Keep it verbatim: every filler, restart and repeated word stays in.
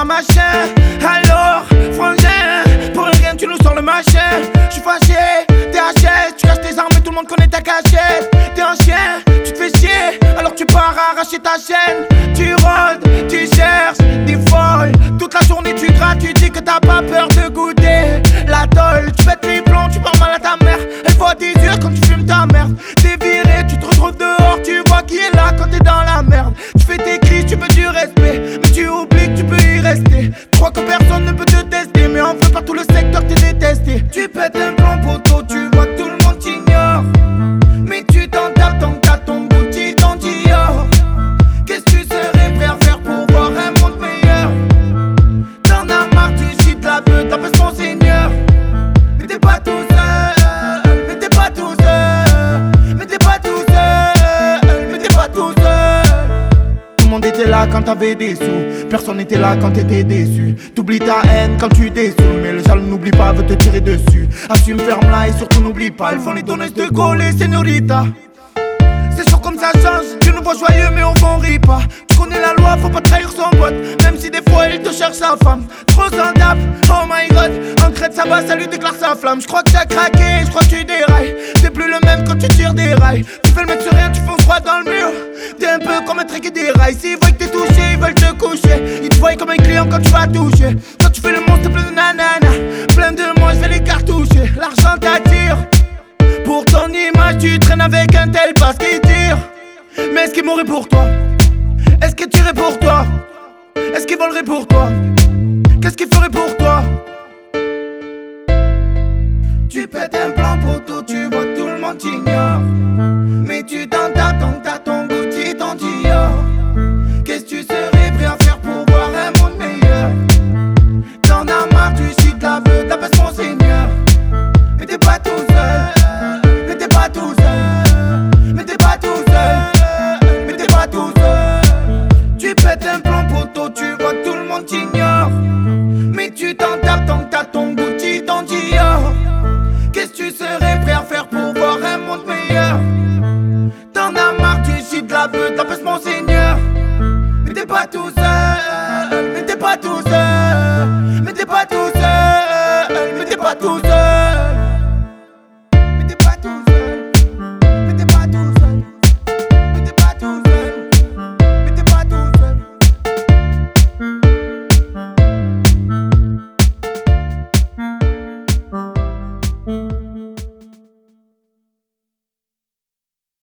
machin. Alors, frangin, pour rien tu nous sors le machin. J'suis fâché, t'es H S, tu caches tes armes et tout le monde connaît ta cachette. T'es un chien, tu te fais chier, alors tu pars arracher ta chaîne. Tu rôdes, tu cherches des folles. Toute la journée tu grattes, tu dis que t'as pas peur de goûter la tôle. Tu pètes les plombs, tu parles mal à ta mère. Elle voit tes yeux quand tu fumes ta merde. T'es viré, tu te retrouves dehors, tu vois qui est là quand t'es dans la merde. Tu fais tes cris, tu veux du respect, mais tu oublies que tu peux y rester. Tu crois que personne ne peut te tester, mais en vrai par tout le secteur t'es détesté. Tu pètes un plan poteau, tu vois que tout le monde t'ignore, mais tu t'en tapes tant que t'as ton bouti dans Dior. Qu'est-ce que tu serais prêt à faire pour voir un monde meilleur? T'en as marre, tu chites la beuh, t'appelles mon seigneur. Mais t'es pas tout seul, mais t'es pas tout seul, mais t'es pas tout seul, mais t'es pas tout seul. Tout le monde était là quand t'avais des sous, personne n'était là quand t'étais déçu. T'oublies ta haine quand tu désous, mais le jaloux n'oublie pas, veut te tirer dessus. Assume, ferme-la et surtout n'oublie pas, ils font les donneuses de Gaulle et señorita. C'est sûr comme ça change, tu nous vois joyeux mais au fond on rit pas. Tu connais la loi, faut pas trahir son pote, même si des fois il te cherche sa femme. Trop sans tape, oh my god, en crête ça va, ça lui déclare sa flamme. J'crois que t'as craqué, j'crois que tu dérailles. T'es plus le même quand tu tires des rails. Tu fais le mec sur rien, tu fonces droit dans le mur. T'es un peu comme un trek et des rails. S'ils voient que t'es touché, ils veulent te coucher. Ils te voient comme un client quand tu vas toucher. Quand tu fais le monstre, t'es plein de nanana. Plein de moi, j'vais les cartoucher. L'argent t'attire, pour ton image tu traînes avec un tel parce qu'il tire. Mais est-ce qu'il mourrait pour toi? Est-ce qu'il tirait pour toi? Est-ce qu'il volerait pour toi? Qu'est-ce qu'il ferait pour toi? Tu pètes un plan poteau, tu vois que tout le monde t'ignore, mais tu t'en tapes tant que t'as ton bouti dans Dior. Qu'est-ce que tu serais prêt à faire pour voir un monde meilleur? T'en as marre, tu chites la beuh, t'appelles mon seigneur. Mais t'es pas tout seul, mais t'es pas tout seul, mais t'es pas tout seul, mais t'es pas tout seul. Tu pètes un plan poteau, tu vois que tout le monde t'ignore, mais tu t'en tapes tant que t'as ton bouti dans Dior. Qu'est-ce que tu serais prêt à faire pour voir un monde meilleur? T'en as marre, tu chites la beuh, t'appelles mon seigneur. Mais t'es pas tout seul, mais t'es pas tout seul, mais t'es pas tout seul, mais t'es pas tout seul. Mm-hmm.